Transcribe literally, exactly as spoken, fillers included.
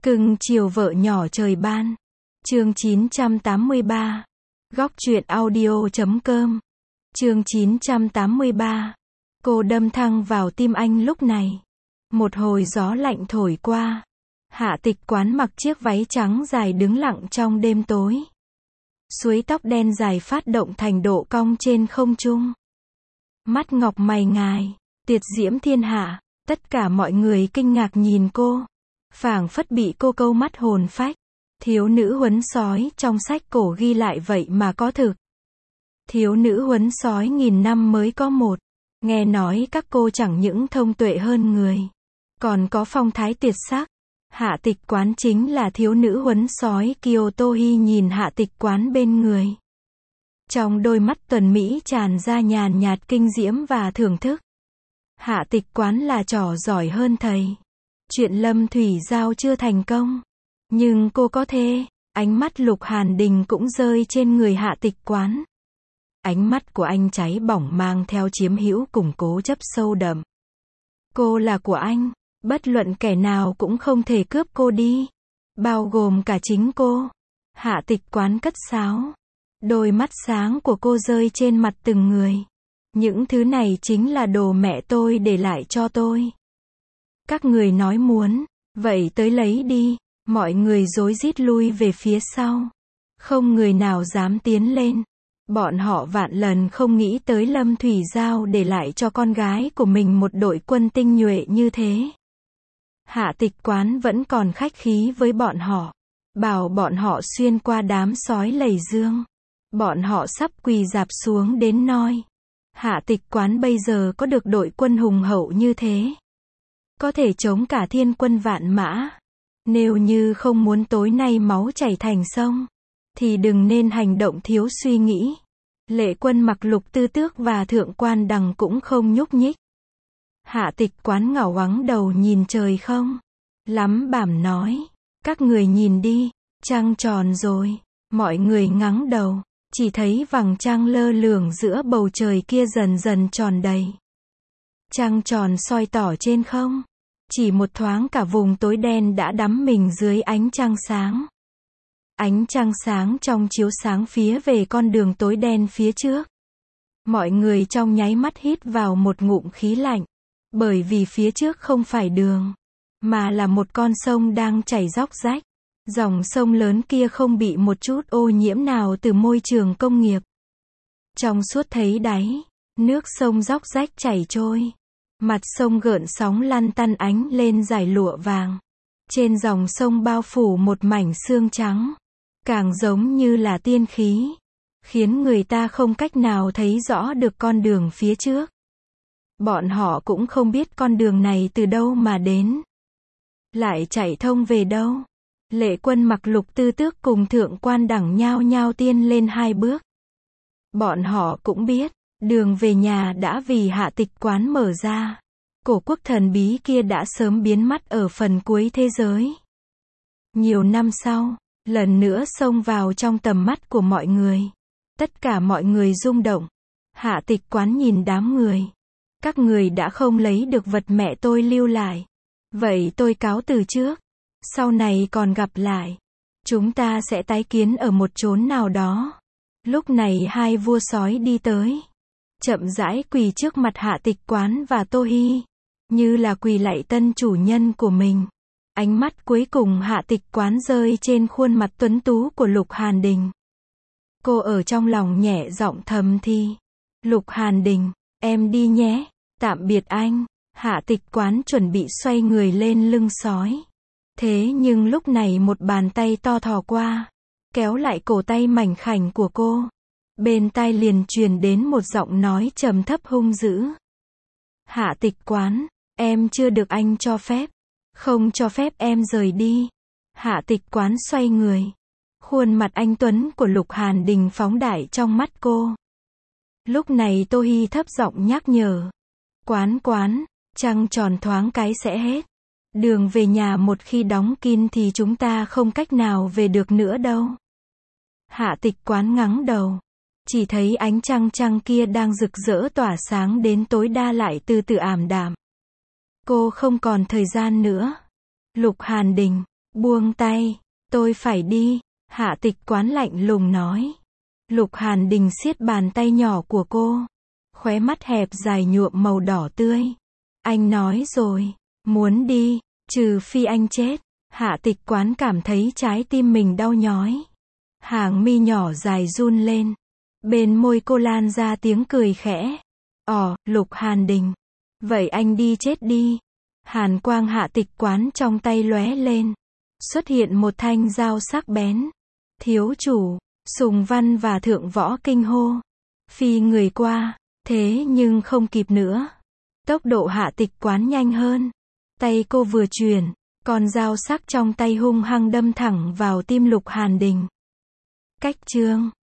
Cưng chiều vợ nhỏ trời ban. Chương chín trăm tám mươi ba. Góc truyện audio chấm com. Chương chín trăm tám mươi ba. Cô đâm thẳng vào tim anh lúc này. Một hồi gió lạnh thổi qua. Hạ Tịch Quán mặc chiếc váy trắng dài đứng lặng trong đêm tối. Suối tóc đen dài phát động thành độ cong trên không trung. Mắt ngọc mày ngài, tuyệt diễm thiên hạ. Tất cả mọi người kinh ngạc nhìn cô. Phảng phất bị cô câu mắt hồn phách. Thiếu nữ huấn sói trong sách cổ ghi lại vậy mà có thực. Thiếu nữ huấn sói nghìn năm mới có một. Nghe nói các cô chẳng những thông tuệ hơn người, còn có phong thái tuyệt sắc. Hạ Tịch Quán chính là thiếu nữ huấn sói. Kiều Tô Hi nhìn Hạ Tịch Quán bên người. Trong đôi mắt tuần mỹ tràn ra nhàn nhạt kinh diễm và thưởng thức. Hạ Tịch Quán là trò giỏi hơn thầy. Chuyện Lâm Thủy Giao chưa thành công, nhưng cô có thể. Ánh mắt Lục Hàn Đình cũng rơi trên người Hạ Tịch Quán. Ánh mắt của anh cháy bỏng mang theo chiếm hữu cùng cố chấp sâu đậm. Cô là của anh, bất luận kẻ nào cũng không thể cướp cô đi, bao gồm cả chính cô. Hạ Tịch Quán cất sáo. Đôi mắt sáng của cô rơi trên mặt từng người. Những thứ này chính là đồ mẹ tôi để lại cho tôi. Các người nói muốn, vậy tới lấy đi. Mọi người rối rít lui về phía sau. Không người nào dám tiến lên. Bọn họ vạn lần không nghĩ tới Lâm Thủy Giao để lại cho con gái của mình một đội quân tinh nhuệ như thế. Hạ Tịch Quán vẫn còn khách khí với bọn họ. Bảo bọn họ xuyên qua đám sói lầy dương. Bọn họ sắp quỳ rạp xuống đến noi. Hạ Tịch Quán bây giờ có được đội quân hùng hậu như thế, có thể chống cả thiên quân vạn mã. Nếu như không muốn tối nay máu chảy thành sông, thì đừng nên hành động thiếu suy nghĩ. Lệ Quân Mặc, Lục Tư Tước và Thượng Quan Đằng cũng không nhúc nhích. Hạ Tịch Quán ngẩng ngoáng đầu nhìn trời không. Lắm bảm nói, các người nhìn đi, trăng tròn rồi. Mọi người ngẩng đầu, chỉ thấy vầng trăng lơ lửng giữa bầu trời kia dần dần tròn đầy. Trăng tròn soi tỏ trên không. Chỉ một thoáng cả vùng tối đen đã đắm mình dưới ánh trăng sáng. Ánh trăng sáng trong chiếu sáng phía về con đường tối đen phía trước. Mọi người trong nháy mắt hít vào một ngụm khí lạnh. Bởi vì phía trước không phải đường, mà là một con sông đang chảy róc rách. Dòng sông lớn kia không bị một chút ô nhiễm nào từ môi trường công nghiệp. Trong suốt thấy đáy, nước sông róc rách chảy trôi. Mặt sông gợn sóng lăn tăn ánh lên dải lụa vàng. Trên dòng sông bao phủ một mảnh sương trắng. Càng giống như là tiên khí. Khiến người ta không cách nào thấy rõ được con đường phía trước. Bọn họ cũng không biết con đường này từ đâu mà đến. Lại chạy thông về đâu. Lệ Quân Mặc, Lục Tư Tước cùng Thượng Quan Đằng nhao nhao tiên lên hai bước. Bọn họ cũng biết, đường về nhà đã vì Hạ Tịch Quán mở ra. Cổ quốc thần bí kia đã sớm biến mất ở phần cuối thế giới. Nhiều năm sau, lần nữa xông vào trong tầm mắt của mọi người. Tất cả mọi người rung động. Hạ Tịch Quán nhìn đám người. Các người đã không lấy được vật mẹ tôi lưu lại. Vậy tôi cáo từ trước. Sau này còn gặp lại. Chúng ta sẽ tái kiến ở một chốn nào đó. Lúc này hai vua sói đi tới. Chậm rãi quỳ trước mặt Hạ Tịch Quán và Tô Hi. Như là quỳ lạy tân chủ nhân của mình. Ánh mắt cuối cùng Hạ Tịch Quán rơi trên khuôn mặt tuấn tú của Lục Hàn Đình. Cô ở trong lòng nhẹ giọng thầm thì. Lục Hàn Đình, em đi nhé. Tạm biệt anh. Hạ Tịch Quán chuẩn bị xoay người lên lưng sói. Thế nhưng lúc này một bàn tay to thò qua. Kéo lại cổ tay mảnh khảnh của cô. Bên tai liền truyền đến một giọng nói trầm thấp hung dữ. Hạ Tịch Quán, em chưa được anh cho phép. Không cho phép em rời đi. Hạ Tịch Quán xoay người. Khuôn mặt anh tuấn của Lục Hàn Đình phóng đại trong mắt cô. Lúc này Tô Hi thấp giọng nhắc nhở. Quán Quán, trăng tròn thoáng cái sẽ hết. Đường về nhà một khi đóng kín thì chúng ta không cách nào về được nữa đâu. Hạ Tịch Quán ngẩng đầu. Chỉ thấy ánh trăng trăng kia đang rực rỡ tỏa sáng đến tối đa lại từ từ ảm đạm. Cô không còn thời gian nữa. Lục Hàn Đình, Buông tay, tôi phải đi, Hạ Tịch Quán lạnh lùng nói. Lục Hàn Đình siết bàn tay nhỏ của cô. Khóe mắt hẹp dài nhuộm màu đỏ tươi. Anh nói rồi, muốn đi, trừ phi anh chết. Hạ Tịch Quán cảm thấy trái tim mình đau nhói. Hàng mi nhỏ dài run lên. Bên môi cô lan ra tiếng cười khẽ. Ồ, Lục Hàn Đình. Vậy anh đi chết đi. Hàn quang Hạ Tịch Quán trong tay lóe lên. Xuất hiện một thanh dao sắc bén. Thiếu chủ, Sùng Văn và Thượng Võ kinh hô. Phi người qua, thế nhưng không kịp nữa. Tốc độ Hạ Tịch Quán nhanh hơn. Tay cô vừa chuyển, con dao sắc trong tay hung hăng đâm thẳng vào tim Lục Hàn Đình. Cách chương